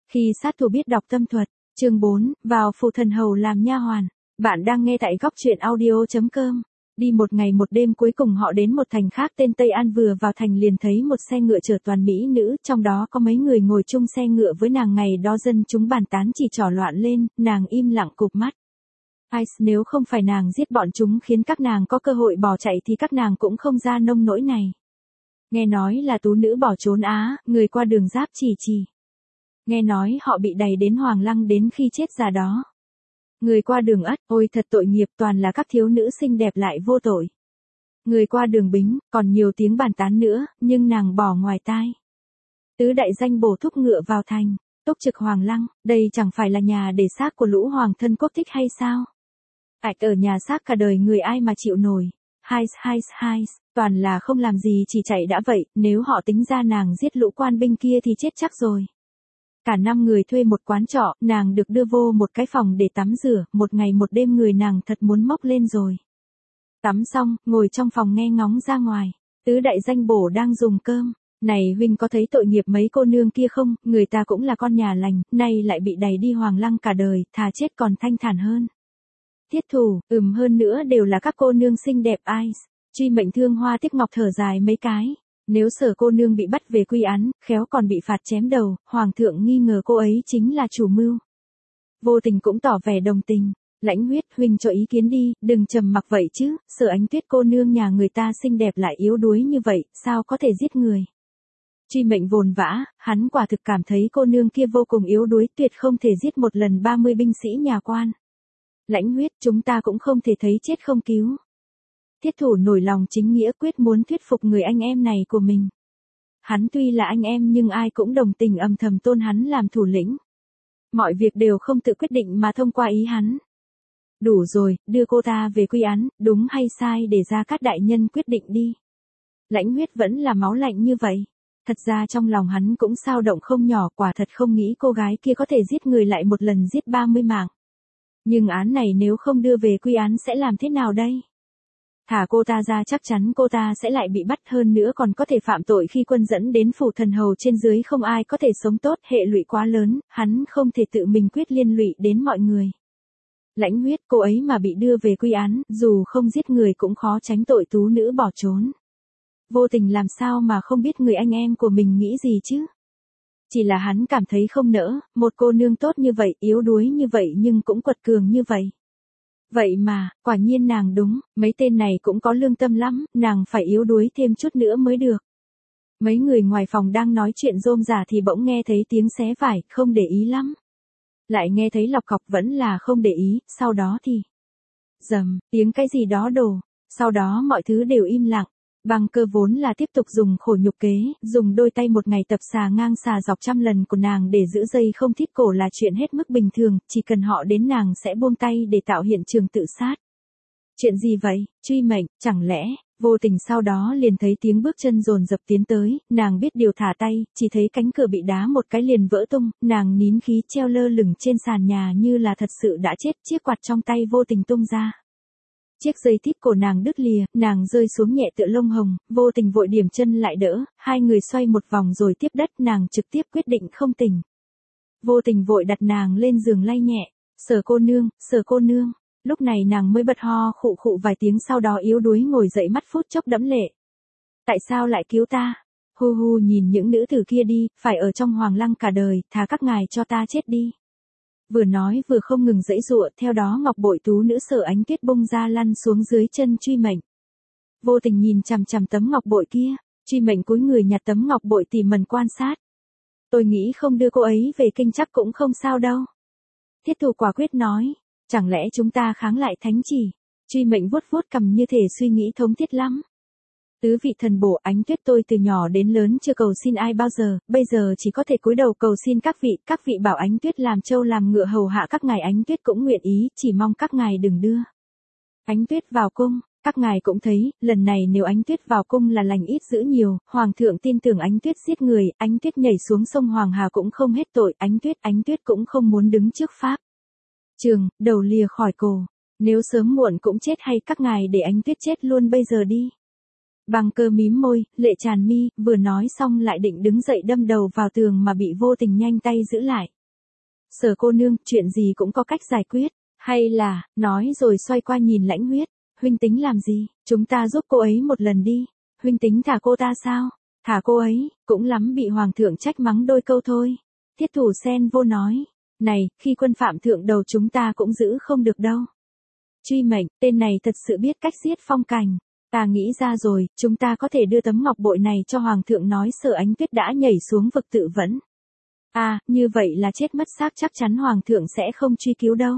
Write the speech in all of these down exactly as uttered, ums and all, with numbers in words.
Khi sát thủ biết đọc tâm thuật, chương bốn, vào phủ thần hầu làm nha hoàn. Bạn đang nghe tại góc truyện audio chấm com. Đi một ngày một đêm cuối cùng họ đến một thành khác tên Tây An, vừa vào thành liền thấy một xe ngựa chở toàn mỹ nữ, trong đó có mấy người ngồi chung xe ngựa với nàng. Ngày đó dân chúng bàn tán chỉ trỏ loạn lên, nàng im lặng cụp mắt. Ai, nếu không phải nàng giết bọn chúng khiến các nàng có cơ hội bỏ chạy thì các nàng cũng không ra nông nỗi này. Nghe nói là tú nữ bỏ trốn Á, người qua đường giáp chỉ chỉ. Nghe nói họ bị đày đến Hoàng Lăng đến khi chết già đó. Người qua đường ất, ôi thật tội nghiệp, toàn là các thiếu nữ xinh đẹp lại vô tội. Người qua đường bính, còn nhiều tiếng bàn tán nữa, nhưng nàng bỏ ngoài tai. Tứ đại danh bổ thúc ngựa vào thành, túc trực Hoàng Lăng, đây chẳng phải là nhà để xác của lũ hoàng thân quốc thích hay sao? Ảch, ở nhà xác cả đời người ai mà chịu nổi. Hai, hai, hai, toàn là không làm gì chỉ chạy đã vậy, nếu họ tính ra nàng giết lũ quan binh kia thì chết chắc rồi. Cả năm người thuê một quán trọ, nàng được đưa vô một cái phòng để tắm rửa, một ngày một đêm người nàng thật muốn mốc lên rồi. Tắm xong, ngồi trong phòng nghe ngóng ra ngoài, tứ đại danh bổ đang dùng cơm. Này huynh có thấy tội nghiệp mấy cô nương kia không, người ta cũng là con nhà lành, nay lại bị đày đi Hoàng Lăng cả đời, thà chết còn thanh thản hơn. Thiết thủ, ừm hơn nữa đều là các cô nương xinh đẹp ai. Truy Mệnh thương hoa tiếc ngọc thở dài mấy cái. Nếu Sở cô nương bị bắt về quy án, khéo còn bị phạt chém đầu, hoàng thượng nghi ngờ cô ấy chính là chủ mưu. Vô Tình cũng tỏ vẻ đồng tình. Lãnh Huyết, huynh cho ý kiến đi, đừng trầm mặc vậy chứ, Sở Ánh Tuyết cô nương nhà người ta xinh đẹp lại yếu đuối như vậy, sao có thể giết người. Truy Mệnh vồn vã, hắn quả thực cảm thấy cô nương kia vô cùng yếu đuối, tuyệt không thể giết một lần ba mươi binh sĩ nhà quan. Lãnh Huyết, chúng ta cũng không thể thấy chết không cứu. Thiết thủ nổi lòng chính nghĩa, quyết muốn thuyết phục người anh em này của mình. Hắn tuy là anh em nhưng ai cũng đồng tình âm thầm tôn hắn làm thủ lĩnh. Mọi việc đều không tự quyết định mà thông qua ý hắn. Đủ rồi, đưa cô ta về quy án, đúng hay sai để Gia Cát đại nhân quyết định đi. Lãnh Huyết vẫn là máu lạnh như vậy. Thật ra trong lòng hắn cũng xao động không nhỏ, quả thật không nghĩ cô gái kia có thể giết người lại một lần giết ba mươi mạng. Nhưng án này nếu không đưa về quy án sẽ làm thế nào đây? Thả cô ta ra chắc chắn cô ta sẽ lại bị bắt, hơn nữa còn có thể phạm tội khi quân dẫn đến phủ thần hầu, trên dưới không ai có thể sống tốt, hệ lụy quá lớn, hắn không thể tự mình quyết liên lụy đến mọi người. Lãnh Huyết, cô ấy mà bị đưa về quy án, dù không giết người cũng khó tránh tội tú nữ bỏ trốn. Vô Tình làm sao mà không biết người anh em của mình nghĩ gì chứ? Chỉ là hắn cảm thấy không nỡ, một cô nương tốt như vậy, yếu đuối như vậy nhưng cũng quật cường như vậy. Vậy mà, quả nhiên nàng đúng, mấy tên này cũng có lương tâm lắm, nàng phải yếu đuối thêm chút nữa mới được. Mấy người ngoài phòng đang nói chuyện rôm rả thì bỗng nghe thấy tiếng xé vải, không để ý lắm. Lại nghe thấy lọc cọc, vẫn là không để ý, sau đó thì... Dầm, tiếng cái gì đó đổ, sau đó mọi thứ đều im lặng. Băng Cơ vốn là tiếp tục dùng khổ nhục kế, dùng đôi tay một ngày tập xà ngang xà dọc trăm lần của nàng để giữ dây không thít cổ là chuyện hết mức bình thường, chỉ cần họ đến nàng sẽ buông tay để tạo hiện trường tự sát. Chuyện gì vậy, Truy Mệnh, chẳng lẽ? Vô Tình sau đó liền thấy tiếng bước chân dồn dập tiến tới, nàng biết điều thả tay, chỉ thấy cánh cửa bị đá một cái liền vỡ tung, nàng nín khí treo lơ lửng trên sàn nhà như là thật sự đã chết, chiếc quạt trong tay Vô Tình tung ra. Chiếc dây thít cổ nàng đứt lìa, nàng rơi xuống nhẹ tựa lông hồng, Vô Tình vội điểm chân lại đỡ, hai người xoay một vòng rồi tiếp đất, nàng trực tiếp quyết định không tỉnh. Vô Tình vội đặt nàng lên giường lay nhẹ, Sở cô nương, Sở cô nương, lúc này nàng mới bật ho khụ khụ vài tiếng, sau đó yếu đuối ngồi dậy, mắt phút chốc đẫm lệ. Tại sao lại cứu ta? Hu hu, nhìn những nữ tử kia đi, phải ở trong Hoàng Lăng cả đời, thà các ngài cho ta chết đi. Vừa nói vừa không ngừng giãy giụa, theo đó ngọc bội tú nữ Sở Ánh Tuyết bung ra lăn xuống dưới chân Truy Mệnh. Vô Tình nhìn chằm chằm tấm ngọc bội kia, Truy Mệnh cúi người nhặt tấm ngọc bội tỉ mẩn quan sát. Tôi nghĩ không đưa cô ấy về kinh chắc cũng không sao đâu. Thiết thủ quả quyết nói, chẳng lẽ chúng ta kháng lại thánh chỉ? Truy Mệnh vuốt vuốt cằm như thể suy nghĩ thống thiết lắm. Tứ vị thần bổ, Ánh Tuyết tôi từ nhỏ đến lớn chưa cầu xin ai bao giờ, bây giờ chỉ có thể cúi đầu cầu xin các vị, các vị bảo Ánh Tuyết làm trâu làm ngựa hầu hạ các ngài, Ánh Tuyết cũng nguyện ý, chỉ mong các ngài đừng đưa Ánh Tuyết vào cung. Các ngài cũng thấy, lần này nếu Ánh Tuyết vào cung là lành ít dữ nhiều, hoàng thượng tin tưởng Ánh Tuyết giết người, Ánh Tuyết nhảy xuống sông Hoàng Hà cũng không hết tội, Ánh Tuyết, Ánh Tuyết cũng không muốn đứng trước pháp trường, đầu lìa khỏi cổ, nếu sớm muộn cũng chết, hay các ngài để Ánh Tuyết chết luôn bây giờ đi. Băng Cơ mím môi, lệ tràn mi, vừa nói xong lại định đứng dậy đâm đầu vào tường mà bị Vô Tình nhanh tay giữ lại. Sở cô nương, chuyện gì cũng có cách giải quyết, hay là, nói rồi xoay qua nhìn Lãnh Huyết, huynh tính làm gì, chúng ta giúp cô ấy một lần đi, huynh tính thả cô ta sao, thả cô ấy, cũng lắm bị hoàng thượng trách mắng đôi câu thôi. Thiết Thủ xen vô nói, này, khi quân phạm thượng đầu chúng ta cũng giữ không được đâu. Truy Mệnh, tên này thật sự biết cách giết Phong Cảnh. Ta nghĩ ra rồi, chúng ta có thể đưa tấm ngọc bội này cho Hoàng thượng nói Sở Ánh Tuyết đã nhảy xuống vực tự vẫn. À, như vậy là chết mất xác chắc chắn Hoàng thượng sẽ không truy cứu đâu.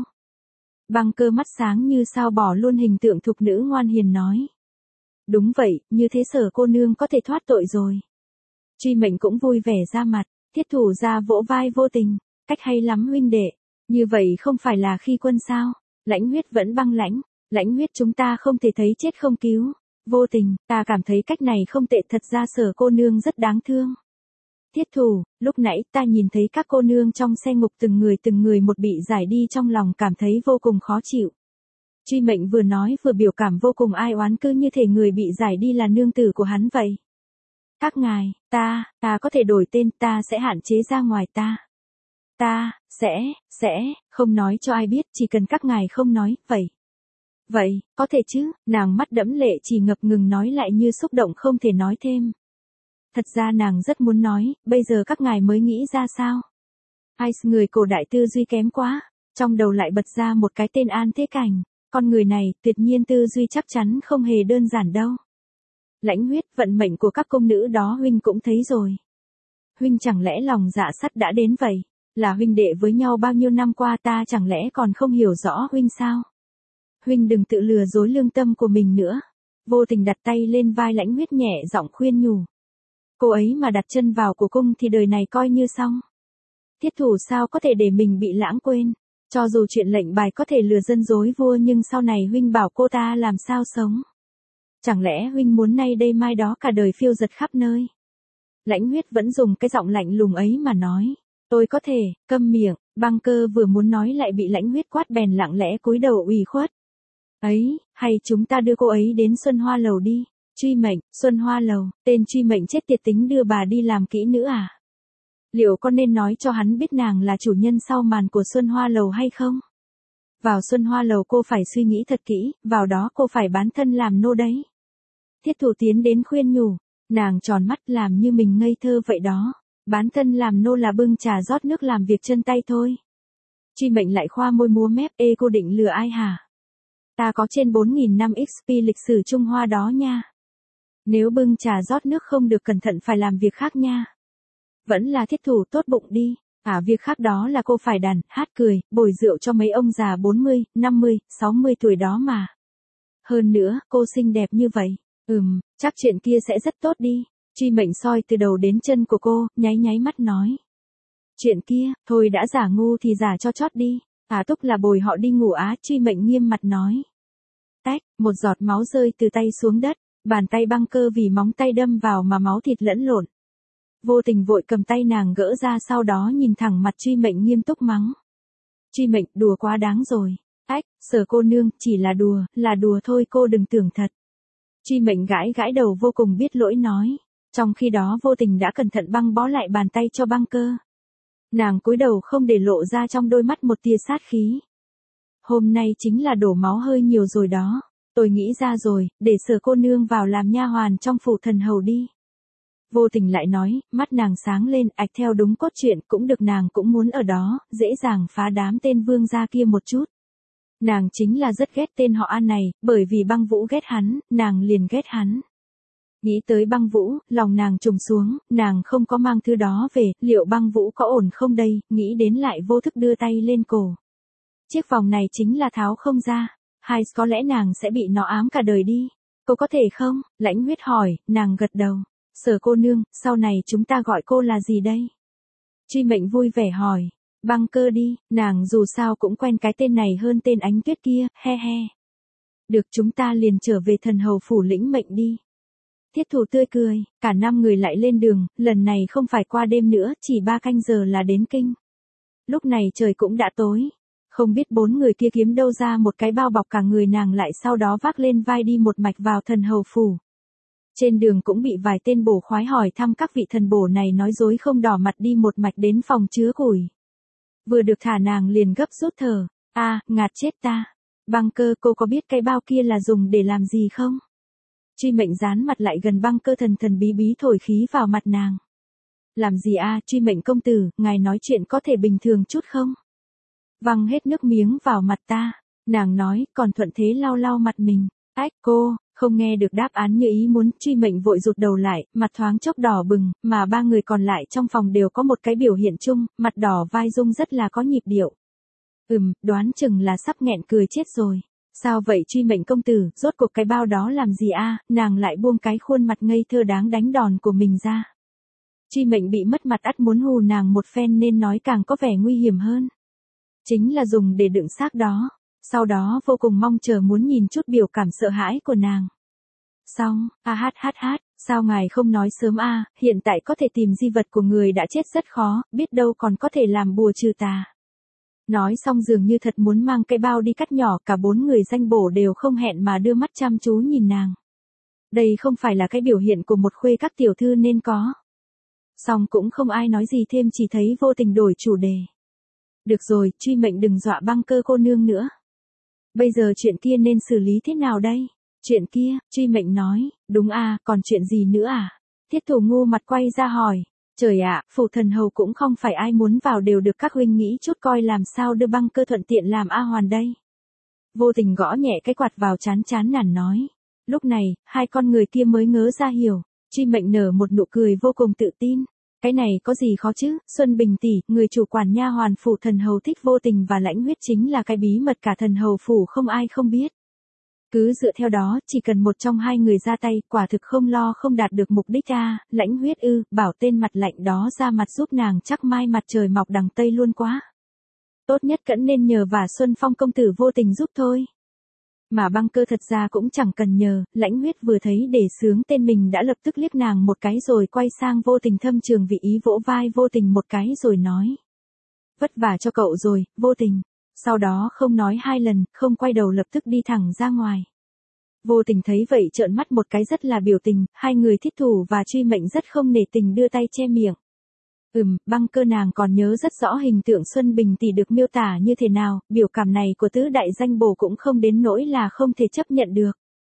Băng Cơ mắt sáng như sao bỏ luôn hình tượng thục nữ ngoan hiền nói. Đúng vậy, như thế Sở cô nương có thể thoát tội rồi. Truy Mệnh cũng vui vẻ ra mặt, Thiết Thủ ra vỗ vai Vô Tình, cách hay lắm huynh đệ, như vậy không phải là khi quân sao? Lãnh Huyết vẫn băng lãnh, Lãnh Huyết chúng ta không thể thấy chết không cứu. Vô Tình, ta cảm thấy cách này không tệ, thật ra Sở cô nương rất đáng thương. Thiết Thủ, lúc nãy ta nhìn thấy các cô nương trong xe ngục từng người từng người một bị giải đi, trong lòng cảm thấy vô cùng khó chịu. Truy Mệnh vừa nói vừa biểu cảm vô cùng ai oán, cứ như thể người bị giải đi là nương tử của hắn vậy. Các ngài, ta, ta có thể đổi tên, ta sẽ hạn chế ra ngoài ta. Ta, sẽ, sẽ, không nói cho ai biết, chỉ cần các ngài không nói, vậy. Vậy, có thể chứ, nàng mắt đẫm lệ chỉ ngập ngừng nói lại như xúc động không thể nói thêm. Thật ra nàng rất muốn nói, bây giờ các ngài mới nghĩ ra sao? Ai người cổ đại tư duy kém quá, trong đầu lại bật ra một cái tên An Thế Cảnh, con người này, tuyệt nhiên tư duy chắc chắn không hề đơn giản đâu. Lãnh Huyết, vận mệnh của các công nữ đó huynh cũng thấy rồi. Huynh chẳng lẽ lòng dạ sắt đã đến vậy? Là huynh đệ với nhau bao nhiêu năm qua, ta chẳng lẽ còn không hiểu rõ huynh sao? Huynh đừng tự lừa dối lương tâm của mình nữa. Vô Tình đặt tay lên vai Lãnh Huyết nhẹ giọng khuyên nhủ. Cô ấy mà đặt chân vào cổ cung thì đời này coi như xong. Thiết Thủ sao có thể để mình bị lãng quên? Cho dù chuyện lệnh bài có thể lừa dân dối vua, nhưng sau này huynh bảo cô ta làm sao sống? Chẳng lẽ huynh muốn nay đây mai đó cả đời phiêu dật khắp nơi? Lãnh Huyết vẫn dùng cái giọng lạnh lùng ấy mà nói. Tôi có thể, câm miệng. Băng Cơ vừa muốn nói lại bị Lãnh Huyết quát bèn lặng lẽ cúi đầu ủy khuất. Ấy, hay chúng ta đưa cô ấy đến Xuân Hoa Lầu đi. Truy Mệnh, Xuân Hoa Lầu, tên Truy Mệnh chết tiệt tính đưa bà đi làm kỹ nữ à? Liệu con nên nói cho hắn biết nàng là chủ nhân sau màn của Xuân Hoa Lầu hay không? Vào Xuân Hoa Lầu cô phải suy nghĩ thật kỹ, vào đó cô phải bán thân làm nô đấy. Thiết Thủ tiến đến khuyên nhủ, nàng tròn mắt làm như mình ngây thơ vậy đó. Bán thân làm nô là bưng trà rót nước làm việc chân tay thôi. Truy Mệnh lại khoa môi múa mép, ê cô định lừa ai hả? Ta có trên bốn nghìn năm ích pê lịch sử Trung Hoa đó nha. Nếu bưng trà rót nước không được cẩn thận phải làm việc khác nha. Vẫn là Thiết Thủ tốt bụng đi. À, việc khác đó là cô phải đàn, hát cười, bồi rượu cho mấy ông già bốn mươi, năm mươi, sáu mươi tuổi đó mà. Hơn nữa, cô xinh đẹp như vậy. Ừm, chắc chuyện kia sẽ rất tốt đi. Truy Mệnh soi từ đầu đến chân của cô, nháy nháy mắt nói. Chuyện kia, thôi đã giả ngu thì giả cho chót đi. À túc là bồi họ đi ngủ á, Truy Mệnh nghiêm mặt nói. Tách, một giọt máu rơi từ tay xuống đất, bàn tay Băng Cơ vì móng tay đâm vào mà máu thịt lẫn lộn. Vô Tình vội cầm tay nàng gỡ ra, sau đó nhìn thẳng mặt Truy Mệnh nghiêm túc mắng. Truy Mệnh, đùa quá đáng rồi. Ách, Sở cô nương, chỉ là đùa, là đùa thôi, cô đừng tưởng thật. Truy Mệnh gãi gãi đầu vô cùng biết lỗi nói. Trong khi đó Vô Tình đã cẩn thận băng bó lại bàn tay cho Băng Cơ. Nàng cúi đầu không để lộ ra trong đôi mắt một tia sát khí. Hôm nay chính là đổ máu hơi nhiều rồi đó. Tôi nghĩ ra rồi, để Sở cô nương vào làm nha hoàn trong phủ thần hầu đi. Vô Tình lại nói, mắt nàng sáng lên, ạch theo đúng cốt truyện cũng được, nàng cũng muốn ở đó, dễ dàng phá đám tên vương gia kia một chút. Nàng chính là rất ghét tên họ An này, bởi vì Băng Vũ ghét hắn, nàng liền ghét hắn. Nghĩ tới Băng Vũ, lòng nàng trùng xuống, nàng không có mang thứ đó về, liệu Băng Vũ có ổn không đây, nghĩ đến lại vô thức đưa tay lên cổ. Chiếc vòng này chính là tháo không ra, hay có lẽ nàng sẽ bị nó ám cả đời đi. Cô có thể không? Lãnh Huyết hỏi, nàng gật đầu. Sở cô nương, sau này chúng ta gọi cô là gì đây? Truy Mệnh vui vẻ hỏi. Băng Cơ đi, nàng dù sao cũng quen cái tên này hơn tên Ánh Tuyết kia, he he. Được, chúng ta liền trở về thần hầu phủ lĩnh mệnh đi. Thiết Thủ tươi cười, cả năm người lại lên đường, lần này không phải qua đêm nữa, chỉ ba canh giờ là đến kinh. Lúc này trời cũng đã tối. Không biết bốn người kia kiếm đâu ra một cái bao bọc cả người nàng lại, sau đó vác lên vai đi một mạch vào thần hầu phủ. Trên đường cũng bị vài tên bổ khoái hỏi thăm các vị thần bổ này nói dối không đỏ mặt đi một mạch đến phòng chứa củi. Vừa được thả nàng liền gấp rút thở, a ngạt chết ta. Băng Cơ, cô có biết cái bao kia là dùng để làm gì không? Truy Mệnh dán mặt lại gần Băng Cơ, thần thần bí bí thổi khí vào mặt nàng. Làm gì a, Truy Mệnh công tử, ngài nói chuyện có thể bình thường chút không? Văng hết nước miếng vào mặt ta, nàng nói, còn thuận thế lau lau mặt mình. Ách, cô, không nghe được đáp án như ý muốn, Truy Mệnh vội rụt đầu lại, mặt thoáng chốc đỏ bừng, mà ba người còn lại trong phòng đều có một cái biểu hiện chung, mặt đỏ vai rung rất là có nhịp điệu. Ừm, đoán chừng là sắp nghẹn cười chết rồi. Sao vậy Truy Mệnh công tử, rốt cuộc cái bao đó làm gì a? Nàng lại buông cái khuôn mặt ngây thơ đáng đánh đòn của mình ra. Truy Mệnh bị mất mặt ắt muốn hù nàng một phen nên nói càng có vẻ nguy hiểm hơn. Chính là dùng để đựng xác đó. Sau đó vô cùng mong chờ muốn nhìn chút biểu cảm sợ hãi của nàng. Xong, a hát hát hát, sao ngài không nói sớm a, hiện tại có thể tìm di vật của người đã chết rất khó, biết đâu còn có thể làm bùa trừ tà. Nói xong dường như thật muốn mang cái bao đi cắt nhỏ, cả bốn người danh bổ đều không hẹn mà đưa mắt chăm chú nhìn nàng. Đây không phải là cái biểu hiện của một khuê các tiểu thư nên có. Xong cũng không ai nói gì thêm, chỉ thấy Vô Tình đổi chủ đề. Được rồi, Truy Mệnh đừng dọa Băng Cơ cô nương nữa. Bây giờ chuyện kia nên xử lý thế nào đây? Chuyện kia, Truy Mệnh nói, đúng à, còn chuyện gì nữa à? Thiết Thủ ngu mặt quay ra hỏi. Trời ạ, phủ thần hầu cũng không phải ai muốn vào đều được, các huynh nghĩ chút coi làm sao đưa Băng Cơ thuận tiện làm A Hoàn đây. Vô Tình gõ nhẹ cái quạt vào chán chán nản nói. Lúc này, hai con người kia mới ngớ ra hiểu. Truy Mệnh nở một nụ cười vô cùng tự tin. Cái này có gì khó chứ, Xuân Bình tỷ, người chủ quản nha hoàn phủ thần hầu thích Vô Tình và Lãnh Huyết chính là cái bí mật cả thần hầu phủ không ai không biết. Cứ dựa theo đó, chỉ cần một trong hai người ra tay, quả thực không lo không đạt được mục đích a. Lãnh Huyết ư, bảo tên mặt lạnh đó ra mặt giúp nàng chắc mai mặt trời mọc đằng tây luôn quá. Tốt nhất cẫn nên nhờ và Xuân Phong công tử Vô Tình giúp thôi. Mà Băng Cơ thật ra cũng chẳng cần nhờ, Lãnh Huyết vừa thấy để sướng tên mình đã lập tức liếc nàng một cái rồi quay sang Vô Tình thâm trường vị ý vỗ vai Vô Tình một cái rồi nói. Vất vả cho cậu rồi, Vô Tình. Sau đó không nói hai lần, không quay đầu lập tức đi thẳng ra ngoài. Vô Tình thấy vậy trợn mắt một cái rất là biểu tình, hai người Thiết Thủ và Truy Mệnh rất không nể tình đưa tay che miệng. Ừm, Băng Cơ nàng còn nhớ rất rõ hình tượng Xuân Bình tỷ được miêu tả như thế nào, biểu cảm này của tứ đại danh bổ cũng không đến nỗi là không thể chấp nhận được.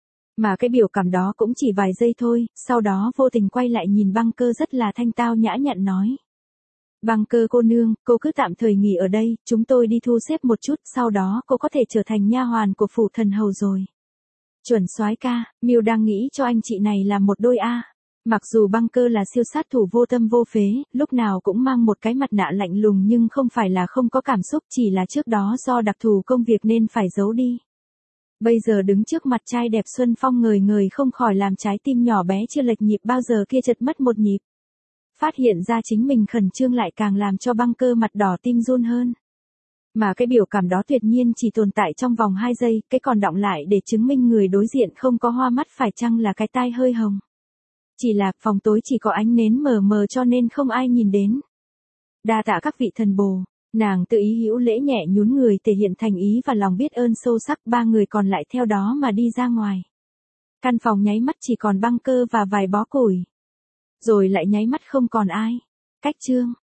Mà cái biểu cảm đó cũng chỉ vài giây thôi, sau đó Vô Tình quay lại nhìn Băng Cơ rất là thanh tao nhã nhặn nói. Băng Cơ cô nương, cô cứ tạm thời nghỉ ở đây, chúng tôi đi thu xếp một chút, sau đó cô có thể trở thành nha hoàn của phủ thần hầu rồi. Chuẩn soái ca, Miêu đang nghĩ cho anh chị này là một đôi a. Mặc dù Băng Cơ là siêu sát thủ vô tâm vô phế, lúc nào cũng mang một cái mặt nạ lạnh lùng nhưng không phải là không có cảm xúc, chỉ là trước đó do đặc thù công việc nên phải giấu đi. Bây giờ đứng trước mặt trai đẹp Xuân Phong ngời ngời không khỏi làm trái tim nhỏ bé chưa lệch nhịp bao giờ kia chật mất một nhịp. Phát hiện ra chính mình khẩn trương lại càng làm cho Băng Cơ mặt đỏ tim run hơn. Mà cái biểu cảm đó tuyệt nhiên chỉ tồn tại trong vòng hai giây, cái còn đọng lại để chứng minh người đối diện không có hoa mắt phải chăng là cái tai hơi hồng. Chỉ là phòng tối chỉ có ánh nến mờ mờ cho nên không ai nhìn đến. Đa tạ các vị thần bồ, nàng tự ý hữu lễ nhẹ nhún người thể hiện thành ý và lòng biết ơn sâu sắc, ba người còn lại theo đó mà đi ra ngoài. Căn phòng nháy mắt chỉ còn Băng Cơ và vài bó củi. Rồi lại nháy mắt không còn ai. Cách chương.